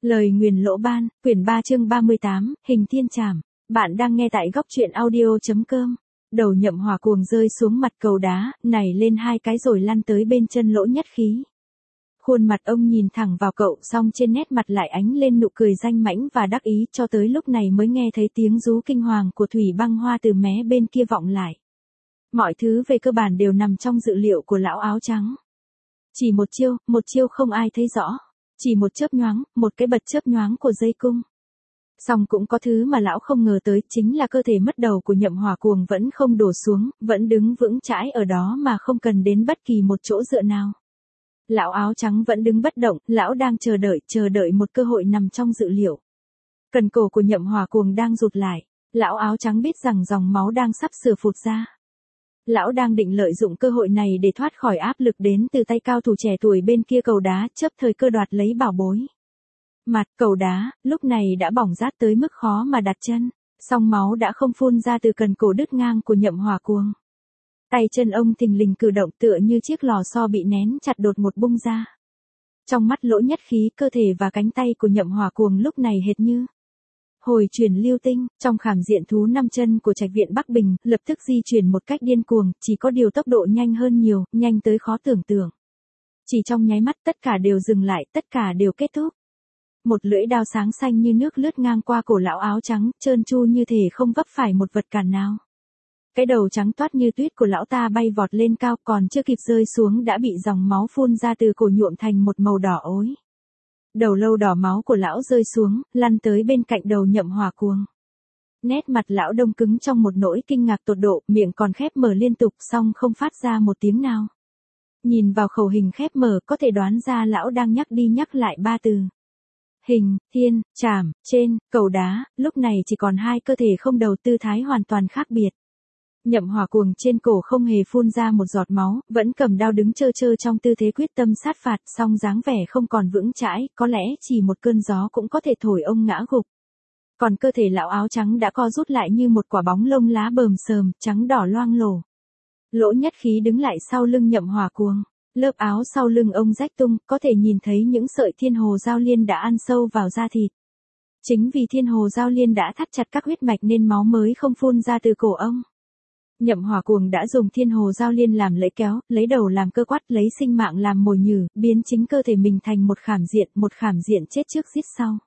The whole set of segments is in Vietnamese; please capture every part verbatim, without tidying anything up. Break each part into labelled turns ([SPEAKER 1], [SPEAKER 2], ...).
[SPEAKER 1] Lời nguyền lỗ ban, quyển ba chương ba mươi tám, hình thiên trảm. Bạn đang nghe tại góc truyện audio.com. Đầu Nhậm Hỏa cuồng rơi xuống mặt cầu đá, nảy lên hai cái rồi lăn tới bên chân Lỗ Nhất Khí. Khuôn mặt ông nhìn thẳng vào cậu, song trên nét mặt lại ánh lên nụ cười danh mãnh và đắc ý, cho tới lúc này mới nghe thấy tiếng rú kinh hoàng của Thủy Băng Hoa từ mé bên kia vọng lại. Mọi thứ về cơ bản đều nằm trong dự liệu của lão áo trắng. Chỉ một chiêu, một chiêu không ai thấy rõ. Chỉ một chớp nhoáng, một cái bật chớp nhoáng của dây cung. Song cũng có thứ mà lão không ngờ tới, chính là cơ thể mất đầu của Nhậm Hỏa cuồng vẫn không đổ xuống, vẫn đứng vững chãi ở đó mà không cần đến bất kỳ một chỗ dựa nào. Lão áo trắng vẫn đứng bất động, lão đang chờ đợi, chờ đợi một cơ hội nằm trong dự liệu. Cần cổ của Nhậm Hỏa cuồng đang rụt lại, lão áo trắng biết rằng dòng máu đang sắp sửa phụt ra. Lão đang định lợi dụng cơ hội này để thoát khỏi áp lực đến từ tay cao thủ trẻ tuổi bên kia cầu đá, chấp thời cơ đoạt lấy bảo bối. Mặt cầu đá, lúc này đã bỏng rát tới mức khó mà đặt chân, song máu đã không phun ra từ cần cổ đứt ngang của Nhậm Hỏa cuồng. Tay chân ông thình lình cử động tựa như chiếc lò xo bị nén chặt đột một bung ra. Trong mắt Lỗ Nhất Khí, cơ thể và cánh tay của Nhậm Hỏa cuồng lúc này hệt như hồi chuyển lưu tinh, trong khảm diện thú năm chân của Trạch viện Bắc Bình, lập tức di chuyển một cách điên cuồng, chỉ có điều tốc độ nhanh hơn nhiều, nhanh tới khó tưởng tượng. Chỉ trong nháy mắt tất cả đều dừng lại, tất cả đều kết thúc. Một lưỡi đao sáng xanh như nước lướt ngang qua cổ lão áo trắng, trơn tru như thể không vấp phải một vật cản nào. Cái đầu trắng toát như tuyết của lão ta bay vọt lên cao, còn chưa kịp rơi xuống đã bị dòng máu phun ra từ cổ nhuộm thành một màu đỏ ối. Đầu lâu đỏ máu của lão rơi xuống, lăn tới bên cạnh đầu Nhậm Hỏa cuồng. Nét mặt lão đông cứng trong một nỗi kinh ngạc tột độ, miệng còn khép mở liên tục, song không phát ra một tiếng nào. Nhìn vào khẩu hình khép mở, có thể đoán ra lão đang nhắc đi nhắc lại ba từ. Hình, thiên, trảm, trên, cầu đá, lúc này chỉ còn hai cơ thể không đầu, tư thái hoàn toàn khác biệt. Nhậm Hỏa cuồng trên cổ không hề phun ra một giọt máu, vẫn cầm đao đứng trơ trơ trong tư thế quyết tâm sát phạt, song dáng vẻ không còn vững chãi, có lẽ chỉ một cơn gió cũng có thể thổi ông ngã gục. Còn cơ thể lão áo trắng đã co rút lại như một quả bóng lông lá bờm sờm, trắng đỏ loang lổ. Lỗ Nhất Khí đứng lại sau lưng Nhậm Hỏa cuồng, lớp áo sau lưng ông rách tung, có thể nhìn thấy những sợi thiên hồ giao liên đã ăn sâu vào da thịt. Chính vì thiên hồ giao liên đã thắt chặt các huyết mạch nên máu mới không phun ra từ cổ ông. Nhậm Hỏa cuồng đã dùng thiên hồ giao liên làm lưỡi kéo, lấy đầu làm cơ quát, lấy sinh mạng làm mồi nhử, biến chính cơ thể mình thành một khảm diện, một khảm diện chết trước giết sau.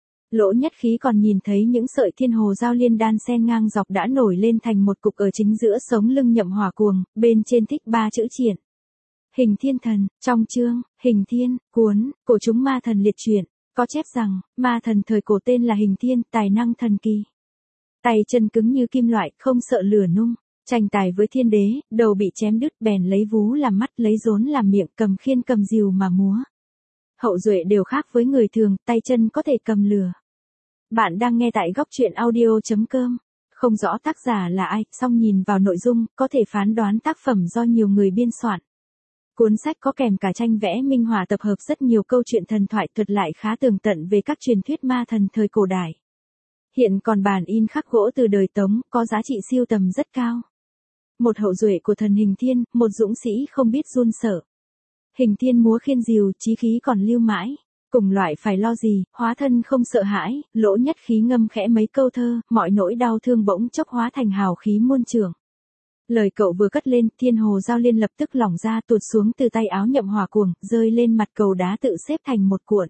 [SPEAKER 1] Lỗ Nhất Khí còn nhìn thấy những sợi thiên hồ giao liên đan xen ngang dọc đã nổi lên thành một cục ở chính giữa sống lưng Nhậm Hỏa cuồng, bên trên thích ba chữ triển. Hình thiên thần, trong chương, hình thiên, cuốn, cổ chúng ma thần liệt truyện, có chép rằng, ma thần thời cổ tên là Hình Thiên, tài năng thần kỳ. Tay chân cứng như kim loại, không sợ lửa nung. Tranh tài với thiên đế, đầu bị chém đứt, bèn lấy vú làm mắt, lấy rốn làm miệng, cầm khiên cầm rìu mà múa. Hậu duệ đều khác với người thường, tay chân có thể cầm lửa. Bạn đang nghe tại góc truyện audio.com. Không rõ tác giả là ai, song nhìn vào nội dung, có thể phán đoán tác phẩm do nhiều người biên soạn. Cuốn sách có kèm cả tranh vẽ minh họa tập hợp rất nhiều câu chuyện thần thoại, thuật lại khá tường tận về các truyền thuyết ma thần thời cổ đại. Hiện còn bản in khắc gỗ từ đời Tống, có giá trị sưu tầm rất cao. Một hậu duệ của thần Hình Thiên, một dũng sĩ không biết run sợ. Hình Thiên múa khiên diều, chí khí còn lưu mãi. Cùng loại phải lo gì, hóa thân không sợ hãi. Lỗ Nhất Khí ngâm khẽ mấy câu thơ, mọi nỗi đau thương bỗng chốc hóa thành hào khí muôn trượng. Lời cậu vừa cất lên, thiên hồ giao liên lập tức lỏng ra, tuột xuống từ tay áo Nhậm Hỏa cuồng, rơi lên mặt cầu đá tự xếp thành một cuộn.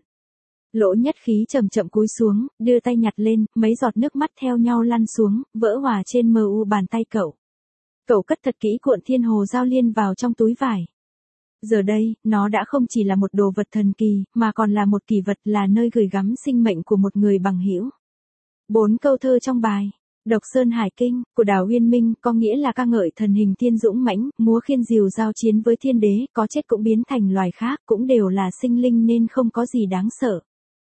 [SPEAKER 1] Lỗ Nhất Khí chậm chậm cúi xuống, đưa tay nhặt lên, mấy giọt nước mắt theo nhau lăn xuống, vỡ hòa trên mờ u bàn tay cậu. Cậu cất thật kỹ cuộn thiên hồ giao liên vào trong túi vải. Giờ đây, nó đã không chỉ là một đồ vật thần kỳ, mà còn là một kỷ vật, là nơi gửi gắm sinh mệnh của một người bằng hữu. Bốn câu thơ trong bài Độc Sơn Hải Kinh của Đào Uyên Minh có nghĩa là ca ngợi thần Hình Thiên dũng mãnh, múa khiên diều giao chiến với thiên đế, có chết cũng biến thành loài khác, cũng đều là sinh linh nên không có gì đáng sợ.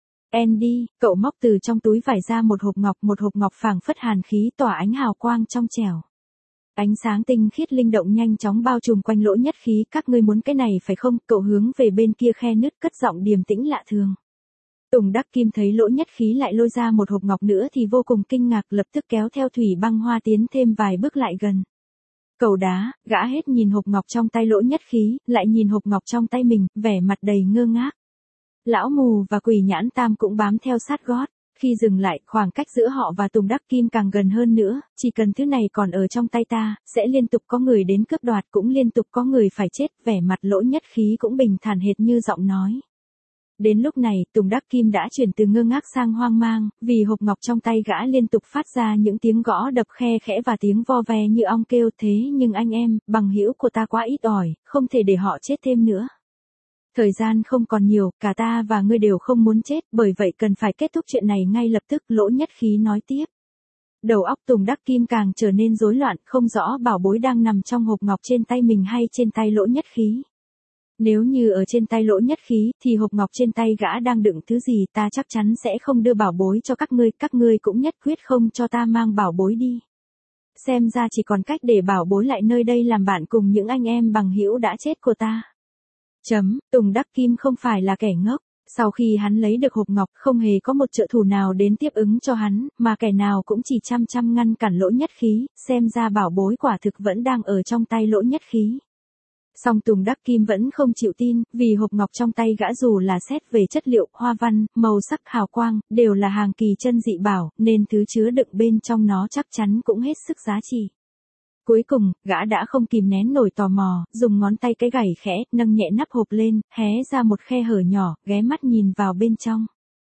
[SPEAKER 1] Andy, cậu móc từ trong túi vải ra một hộp ngọc, một hộp ngọc phảng phất hàn khí, tỏa ánh hào quang trong trẻo. Ánh sáng tinh khiết linh động nhanh chóng bao trùm quanh Lỗ Nhất Khí, các ngươi muốn cái này phải không? Cậu hướng về bên kia khe nứt, cất giọng điềm tĩnh lạ thường. Tùng Đắc Kim thấy Lỗ Nhất Khí lại lôi ra một hộp ngọc nữa thì vô cùng kinh ngạc, lập tức kéo theo Thủy Băng Hoa tiến thêm vài bước lại gần. Cầu đá, gã hết nhìn hộp ngọc trong tay Lỗ Nhất Khí, lại nhìn hộp ngọc trong tay mình, vẻ mặt đầy ngơ ngác. Lão mù và Quỷ Nhãn Tam cũng bám theo sát gót. Khi dừng lại, khoảng cách giữa họ và Tùng Đắc Kim càng gần hơn nữa, chỉ cần thứ này còn ở trong tay ta, sẽ liên tục có người đến cướp đoạt, cũng liên tục có người phải chết, vẻ mặt Lỗ Nhất Khí cũng bình thản hệt như giọng nói. Đến lúc này, Tùng Đắc Kim đã chuyển từ ngơ ngác sang hoang mang, vì hộp ngọc trong tay gã liên tục phát ra những tiếng gõ đập khe khẽ và tiếng vo ve như ong kêu. Thế nhưng anh em, bằng hữu của ta quá ít ỏi, không thể để họ chết thêm nữa. Thời gian không còn nhiều, cả ta và ngươi đều không muốn chết, bởi vậy cần phải kết thúc chuyện này ngay lập tức, Lỗ Nhất Khí nói tiếp. Đầu óc Tùng Đắc Kim càng trở nên rối loạn, không rõ bảo bối đang nằm trong hộp ngọc trên tay mình hay trên tay Lỗ Nhất Khí. Nếu như ở trên tay Lỗ Nhất Khí, thì hộp ngọc trên tay gã đang đựng thứ gì, ta chắc chắn sẽ không đưa bảo bối cho các ngươi, các ngươi cũng nhất quyết không cho ta mang bảo bối đi. Xem ra chỉ còn cách để bảo bối lại nơi đây làm bạn cùng những anh em bằng hữu đã chết của ta. Chấm, Tùng Đắc Kim không phải là kẻ ngốc. Sau khi hắn lấy được hộp ngọc, không hề có một trợ thủ nào đến tiếp ứng cho hắn, mà kẻ nào cũng chỉ chăm chăm ngăn cản Lỗ Nhất Khí, xem ra bảo bối quả thực vẫn đang ở trong tay Lỗ Nhất Khí. Song Tùng Đắc Kim vẫn không chịu tin, vì hộp ngọc trong tay gã dù là xét về chất liệu, hoa văn, màu sắc, hào quang, đều là hàng kỳ chân dị bảo, nên thứ chứa đựng bên trong nó chắc chắn cũng hết sức giá trị. Cuối cùng, gã đã không kìm nén nổi tò mò, dùng ngón tay cái gảy khẽ, nâng nhẹ nắp hộp lên, hé ra một khe hở nhỏ, ghé mắt nhìn vào bên trong.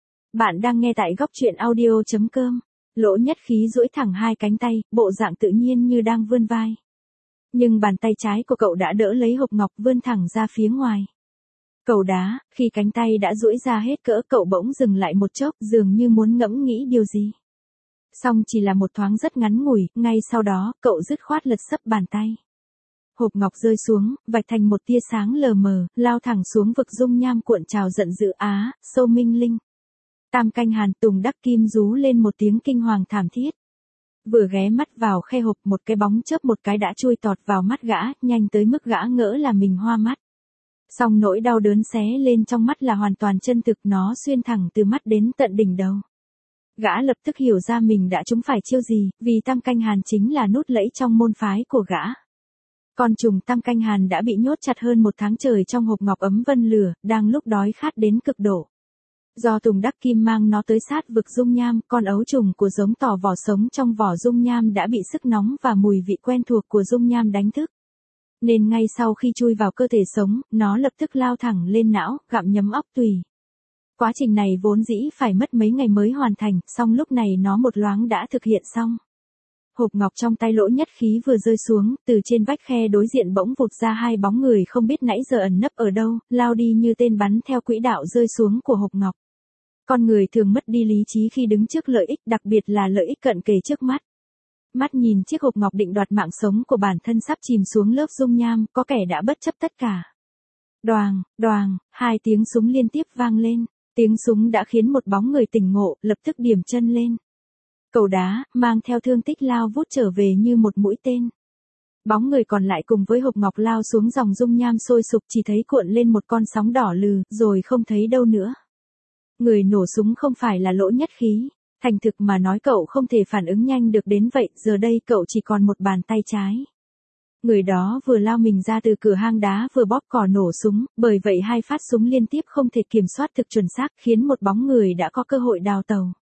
[SPEAKER 1] Bạn đang nghe tại góc truyện audio chấm com. Lỗ Nhất Khí duỗi thẳng hai cánh tay, bộ dạng tự nhiên như đang vươn vai. Nhưng bàn tay trái của cậu đã đỡ lấy hộp ngọc, vươn thẳng ra phía ngoài. Cầu đá, khi cánh tay đã duỗi ra hết cỡ, cậu bỗng dừng lại một chốc, dường như muốn ngẫm nghĩ điều gì. Song chỉ là một thoáng rất ngắn ngủi, ngay sau đó, cậu dứt khoát lật sấp bàn tay. Hộp ngọc rơi xuống, vạch thành một tia sáng lờ mờ, lao thẳng xuống vực dung nham cuộn trào giận dữ. Á, Sâu Minh Linh. Tam Canh Hàn. Tùng Đắc Kim rú lên một tiếng kinh hoàng thảm thiết. Vừa ghé mắt vào khe hộp, một cái bóng chớp một cái đã chui tọt vào mắt gã, nhanh tới mức gã ngỡ là mình hoa mắt. Song nỗi đau đớn xé lên trong mắt là hoàn toàn chân thực, nó xuyên thẳng từ mắt đến tận đỉnh đầu. Gã lập tức hiểu ra mình đã trúng phải chiêu gì, vì Tam Canh Hàn chính là nút lẫy trong môn phái của gã. Con trùng Tam Canh Hàn đã bị nhốt chặt hơn một tháng trời trong hộp ngọc ấm vân lửa, đang lúc đói khát đến cực độ. Do Tùng Đắc Kim mang nó tới sát vực dung nham, con ấu trùng của giống tỏ vỏ sống trong vỏ dung nham đã bị sức nóng và mùi vị quen thuộc của dung nham đánh thức. Nên ngay sau khi chui vào cơ thể sống, nó lập tức lao thẳng lên não, gặm nhấm óc tùy. Quá trình này vốn dĩ phải mất mấy ngày mới hoàn thành, song lúc này nó một loáng đã thực hiện xong. Hộp ngọc trong tay Lỗ Nhất Khí vừa rơi xuống, từ trên vách khe đối diện bỗng vụt ra hai bóng người không biết nãy giờ ẩn nấp ở đâu, lao đi như tên bắn theo quỹ đạo rơi xuống của hộp ngọc. Con người thường mất đi lý trí khi đứng trước lợi ích, đặc biệt là lợi ích cận kề trước mắt. Mắt nhìn chiếc hộp ngọc định đoạt mạng sống của bản thân sắp chìm xuống lớp dung nham, có kẻ đã bất chấp tất cả. Đoàng, đoàng, hai tiếng súng liên tiếp vang lên. Tiếng súng đã khiến một bóng người tỉnh ngộ, lập tức điểm chân lên. Cầu đá, mang theo thương tích lao vút trở về như một mũi tên. Bóng người còn lại cùng với hộp ngọc lao xuống dòng dung nham sôi sục, chỉ thấy cuộn lên một con sóng đỏ lừ, rồi không thấy đâu nữa. Người nổ súng không phải là Lỗ Nhất Khí. Thành thực mà nói, cậu không thể phản ứng nhanh được đến vậy, giờ đây cậu chỉ còn một bàn tay trái. Người đó vừa lao mình ra từ cửa hang đá vừa bóp cò nổ súng, bởi vậy hai phát súng liên tiếp không thể kiểm soát thực chuẩn xác, khiến một bóng người đã có cơ hội đào tàu.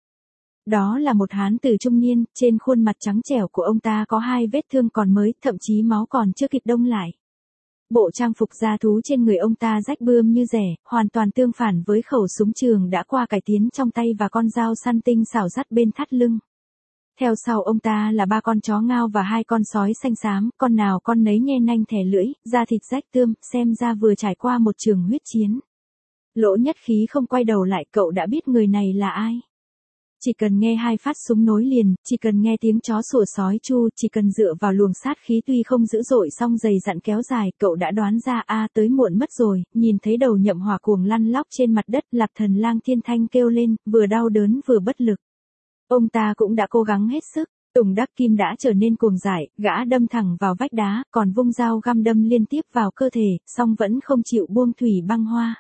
[SPEAKER 1] Đó là một hán tử trung niên, trên khuôn mặt trắng trẻo của ông ta có hai vết thương còn mới, thậm chí máu còn chưa kịp đông lại. Bộ trang phục da thú trên người ông ta rách bươm như rẻ, hoàn toàn tương phản với khẩu súng trường đã qua cải tiến trong tay và con dao săn tinh xảo dắt bên thắt lưng. Theo sau ông ta là ba con chó ngao và hai con sói xanh xám, con nào con nấy nhe nanh thè lưỡi, da thịt rách tươm, xem ra vừa trải qua một trường huyết chiến. Lỗ Nhất Khí không quay đầu lại, cậu đã biết người này là ai. Chỉ cần nghe hai phát súng nối liền, chỉ cần nghe tiếng chó sủa sói chu, chỉ cần dựa vào luồng sát khí tuy không dữ dội song dày dặn kéo dài, cậu đã đoán ra. A à, tới muộn mất rồi. Nhìn thấy đầu Nhậm Hỏa cuồng lăn lóc trên mặt đất, Lạp Thần Lang Thiên Thanh kêu lên, vừa đau đớn vừa bất lực. Ông ta cũng đã cố gắng hết sức. Tùng Đắc Kim đã trở nên cuồng dại, gã đâm thẳng vào vách đá, còn vung dao găm đâm liên tiếp vào cơ thể, song vẫn không chịu buông Thủy Băng Hoa.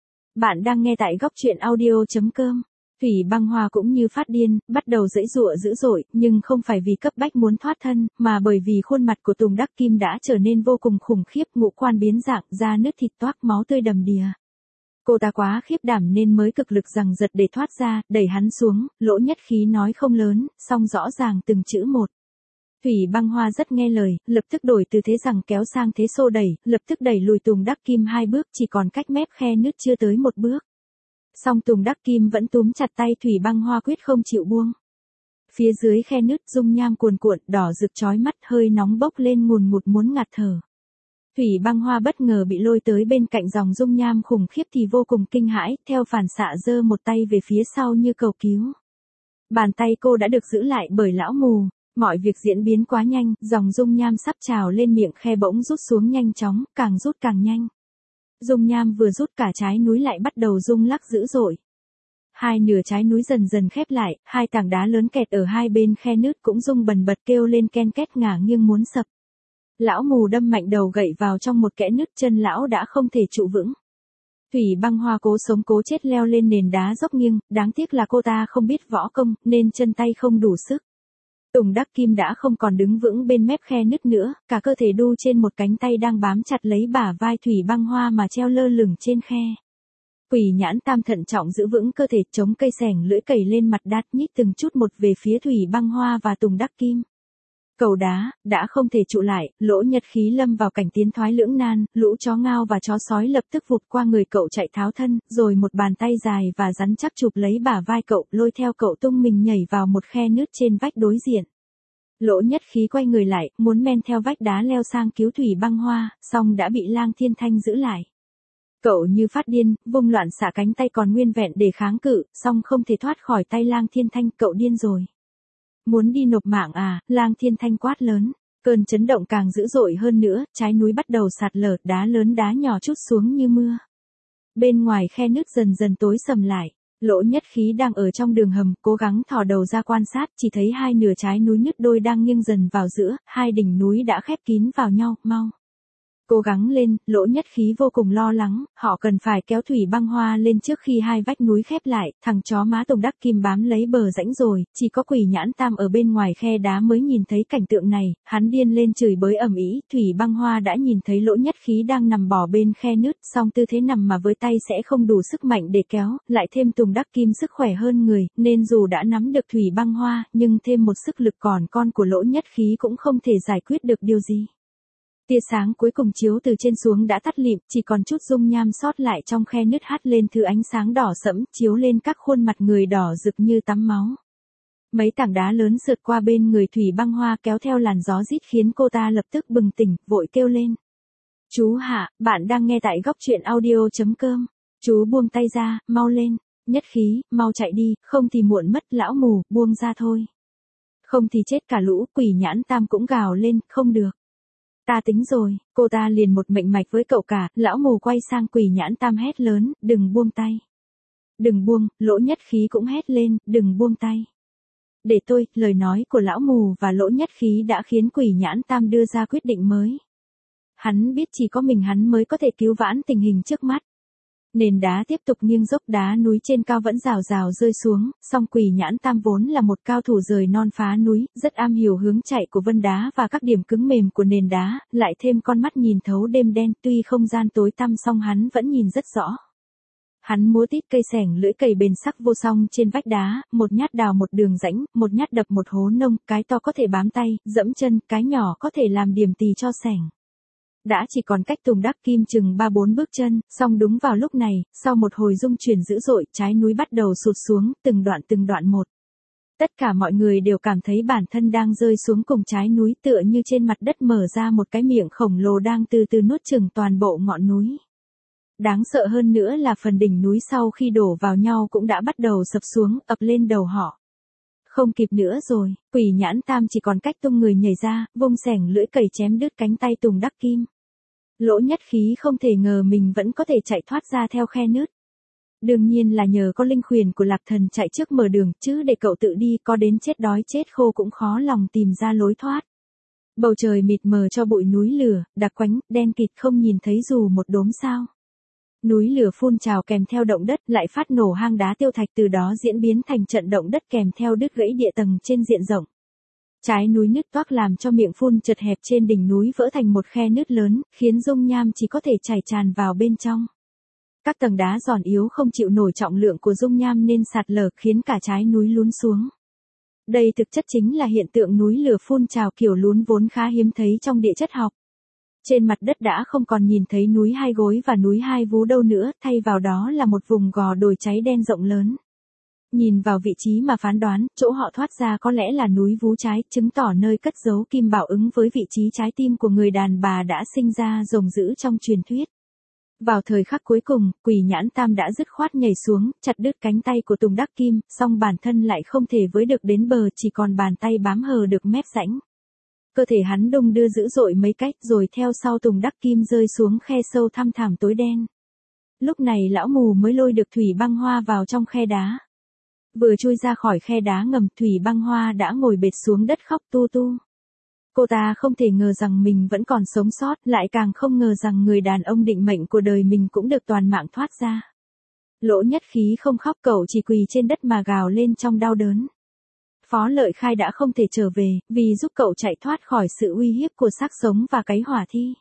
[SPEAKER 1] Bạn đang nghe tại góc truyện audio chấm com. Thủy Băng Hoa cũng như phát điên, bắt đầu giãy giụa dữ dội, nhưng không phải vì cấp bách muốn thoát thân, mà bởi vì khuôn mặt của Tùng Đắc Kim đã trở nên vô cùng khủng khiếp, ngũ quan biến dạng, da nứt thịt toác, máu tươi đầm đìa. Cô ta quá khiếp đảm nên mới cực lực giằng giật để thoát ra, đẩy hắn xuống, Lỗ Nhất Khí nói không lớn, song rõ ràng từng chữ một. Thủy Băng Hoa rất nghe lời, lập tức đổi từ thế rằng kéo sang thế xô đẩy, lập tức đẩy lùi Tùng Đắc Kim hai bước, chỉ còn cách mép khe nứt chưa tới một bước. Song Tùng Đắc Kim vẫn túm chặt tay Thủy Băng Hoa quyết không chịu buông. Phía dưới khe nứt dung nham cuồn cuộn, đỏ rực chói mắt, hơi nóng bốc lên ngùn ngụt muốn ngạt thở. Thủy Băng Hoa bất ngờ bị lôi tới bên cạnh dòng dung nham khủng khiếp thì vô cùng kinh hãi, theo phản xạ giơ một tay về phía sau như cầu cứu. Bàn tay cô đã được giữ lại bởi lão mù, mọi việc diễn biến quá nhanh, dòng dung nham sắp trào lên miệng khe bỗng rút xuống nhanh chóng, càng rút càng nhanh. Dung nham vừa rút cả trái núi lại bắt đầu rung lắc dữ dội. Hai nửa trái núi dần dần khép lại, hai tảng đá lớn kẹt ở hai bên khe nứt cũng rung bần bật kêu lên ken két ngả nghiêng muốn sập. Lão mù đâm mạnh đầu gậy vào trong một kẽ nứt, chân lão đã không thể trụ vững. Thủy Băng Hoa cố sống cố chết leo lên nền đá dốc nghiêng, đáng tiếc là cô ta không biết võ công, nên chân tay không đủ sức. Tùng Đắc Kim đã không còn đứng vững bên mép khe nứt nữa, cả cơ thể đu trên một cánh tay đang bám chặt lấy bả vai Thủy Băng Hoa mà treo lơ lửng trên khe. Quỷ Nhãn Tam thận trọng giữ vững cơ thể, chống cây xẻng lưỡi cày lên mặt đát nhích từng chút một về phía Thủy Băng Hoa và Tùng Đắc Kim. Cầu đá, đã không thể trụ lại, Lỗ Nhất Khí lâm vào cảnh tiến thoái lưỡng nan, lũ chó ngao và chó sói lập tức vụt qua người cậu chạy tháo thân, rồi một bàn tay dài và rắn chắc chụp lấy bả vai cậu, lôi theo cậu tung mình nhảy vào một khe nứt trên vách đối diện. Lỗ Nhất Khí quay người lại, muốn men theo vách đá leo sang cứu Thủy Băng Hoa, song đã bị Lang Thiên Thanh giữ lại. Cậu như phát điên, vung loạn xạ cánh tay còn nguyên vẹn để kháng cự, song không thể thoát khỏi tay Lang Thiên Thanh, cậu điên rồi. Muốn đi nộp mạng à, Lang Thiên Thanh quát lớn. Cơn chấn động càng dữ dội hơn nữa, trái núi bắt đầu sạt lở, đá lớn đá nhỏ trút xuống như mưa. Bên ngoài khe nứt dần dần tối sầm lại. Lỗ Nhất Khí đang ở trong đường hầm, cố gắng thò đầu ra quan sát, chỉ thấy hai nửa trái núi nứt đôi đang nghiêng dần vào giữa, hai đỉnh núi đã khép kín vào nhau, mau. Cố gắng lên, Lỗ Nhất Khí vô cùng lo lắng, họ cần phải kéo Thủy Băng Hoa lên trước khi hai vách núi khép lại, thằng chó má Tùng Đắc Kim bám lấy bờ rãnh rồi, chỉ có Quỷ Nhãn Tam ở bên ngoài khe đá mới nhìn thấy cảnh tượng này, hắn điên lên chửi bới ầm ĩ. Thủy Băng Hoa đã nhìn thấy Lỗ Nhất Khí đang nằm bò bên khe nứt, song tư thế nằm mà với tay sẽ không đủ sức mạnh để kéo, lại thêm Tùng Đắc Kim sức khỏe hơn người, nên dù đã nắm được Thủy Băng Hoa, nhưng thêm một sức lực còn con của Lỗ Nhất Khí cũng không thể giải quyết được điều gì. Tia sáng cuối cùng chiếu từ trên xuống đã tắt lịm, chỉ còn chút dung nham sót lại trong khe nứt hắt lên thứ ánh sáng đỏ sẫm, chiếu lên các khuôn mặt người đỏ rực như tắm máu. Mấy tảng đá lớn sượt qua bên người Thủy Băng Hoa kéo theo làn gió rít khiến cô ta lập tức bừng tỉnh, vội kêu lên. Chú Hạ, bạn đang nghe tại góc truyện audio chấm com. Chú buông tay ra, mau lên. Nhất Khí, mau chạy đi, không thì muộn mất. Lão mù, buông ra thôi. Không thì chết cả lũ. Quỷ Nhãn Tam cũng gào lên, không được. Ta tính rồi, cô ta liền một mệnh mạch với cậu cả, lão mù quay sang Quỷ Nhãn Tam hét lớn, đừng buông tay. Đừng buông, Lỗ Nhất Khí cũng hét lên, đừng buông tay. Để tôi, lời nói của lão mù và Lỗ Nhất Khí đã khiến Quỷ Nhãn Tam đưa ra quyết định mới. Hắn biết chỉ có mình hắn mới có thể cứu vãn tình hình trước mắt. Nền đá tiếp tục nghiêng dốc, đá núi trên cao vẫn rào rào rơi xuống, song Quỷ Nhãn Tam vốn là một cao thủ rời non phá núi, rất am hiểu hướng chạy của vân đá và các điểm cứng mềm của nền đá, lại thêm con mắt nhìn thấu đêm đen, tuy không gian tối tăm song hắn vẫn nhìn rất rõ. Hắn múa tít cây xẻng lưỡi cày bền sắc vô song trên vách đá, một nhát đào một đường rãnh, một nhát đập một hố nông, cái to có thể bám tay, dẫm chân, cái nhỏ có thể làm điểm tì cho xẻng. Đã chỉ còn cách Tùng Đắc Kim chừng ba bốn bước chân, song đúng vào lúc này, sau một hồi rung chuyển dữ dội, trái núi bắt đầu sụt xuống, từng đoạn từng đoạn một. Tất cả mọi người đều cảm thấy bản thân đang rơi xuống cùng trái núi, tựa như trên mặt đất mở ra một cái miệng khổng lồ đang từ từ nuốt chửng toàn bộ ngọn núi. Đáng sợ hơn nữa là phần đỉnh núi sau khi đổ vào nhau cũng đã bắt đầu sập xuống, ập lên đầu họ. Không kịp nữa rồi, Quỷ Nhãn Tam chỉ còn cách tung người nhảy ra, vung xẻng lưỡi cày chém đứt cánh tay Tùng Đắc Kim. Lỗ Nhất Khí không thể ngờ mình vẫn có thể chạy thoát ra theo khe nứt. Đương nhiên là nhờ có linh khuyền của Lạc Thần chạy trước mở đường, chứ để cậu tự đi có đến chết đói chết khô cũng khó lòng tìm ra lối thoát. Bầu trời mịt mờ cho bụi núi lửa, đặc quánh, đen kịt không nhìn thấy dù một đốm sao. Núi lửa phun trào kèm theo động đất lại phát nổ hang đá tiêu thạch, từ đó diễn biến thành trận động đất kèm theo đứt gãy địa tầng trên diện rộng. Trái núi nứt toác làm cho miệng phun chật hẹp trên đỉnh núi vỡ thành một khe nứt lớn, khiến dung nham chỉ có thể chảy tràn vào bên trong. Các tầng đá giòn yếu không chịu nổi trọng lượng của dung nham nên sạt lở khiến cả trái núi lún xuống. Đây thực chất chính là hiện tượng núi lửa phun trào kiểu lún vốn khá hiếm thấy trong địa chất học. Trên mặt đất đã không còn nhìn thấy núi Hai Gối và núi Hai Vú đâu nữa, thay vào đó là một vùng gò đồi cháy đen rộng lớn. Nhìn vào vị trí mà phán đoán, chỗ họ thoát ra có lẽ là núi Vú Trái, chứng tỏ nơi cất giấu kim bảo ứng với vị trí trái tim của người đàn bà đã sinh ra rồng dữ trong truyền thuyết. Vào thời khắc cuối cùng, Quỷ Nhãn Tam đã dứt khoát nhảy xuống, chặt đứt cánh tay của Tùng Đắc Kim, song bản thân lại không thể với được đến bờ, chỉ còn bàn tay bám hờ được mép rãnh. Cơ thể hắn đung đưa dữ dội mấy cách rồi theo sau Tùng Đắc Kim rơi xuống khe sâu thăm thẳm tối đen. Lúc này lão mù mới lôi được Thủy Băng Hoa vào trong khe đá. Vừa chui ra khỏi khe đá ngầm, Thủy Băng Hoa đã ngồi bệt xuống đất khóc tu tu. Cô ta không thể ngờ rằng mình vẫn còn sống sót, lại càng không ngờ rằng người đàn ông định mệnh của đời mình cũng được toàn mạng thoát ra. Lỗ Nhất Khí không khóc, cậu chỉ quỳ trên đất mà gào lên trong đau đớn. Phó Lợi Khai đã không thể trở về, vì giúp cậu chạy thoát khỏi sự uy hiếp của xác sống và cái hỏa thi.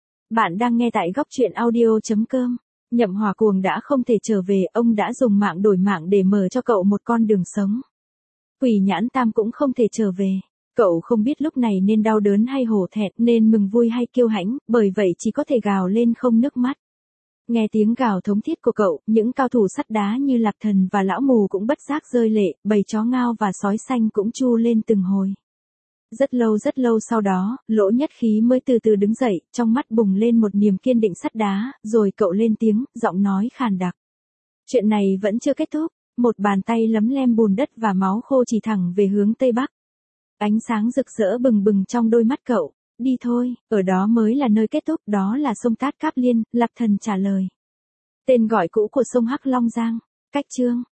[SPEAKER 1] Bạn đang nghe tại góc truyện audio chấm com. Nhậm Hỏa Cuồng đã không thể trở về, ông đã dùng mạng đổi mạng để mở cho cậu một con đường sống. Quỷ Nhãn Tam cũng không thể trở về. Cậu không biết lúc này nên đau đớn hay hổ thẹn, nên mừng vui hay kiêu hãnh, bởi vậy chỉ có thể gào lên không nước mắt. Nghe tiếng gào thống thiết của cậu, những cao thủ sắt đá như Lạc Thần và Lão Mù cũng bất giác rơi lệ, bầy chó ngao và sói xanh cũng chu lên từng hồi. Rất lâu rất lâu sau đó, Lỗ Nhất Khí mới từ từ đứng dậy, trong mắt bùng lên một niềm kiên định sắt đá, rồi cậu lên tiếng, giọng nói khàn đặc. Chuyện này vẫn chưa kết thúc, một bàn tay lấm lem bùn đất và máu khô chỉ thẳng về hướng Tây Bắc. Ánh sáng rực rỡ bừng bừng trong đôi mắt cậu. Đi thôi, ở đó mới là nơi kết thúc, đó là sông Tát Cáp Liên, Lạc Thần trả lời. Tên gọi cũ của sông Hắc Long Giang. Cách chương.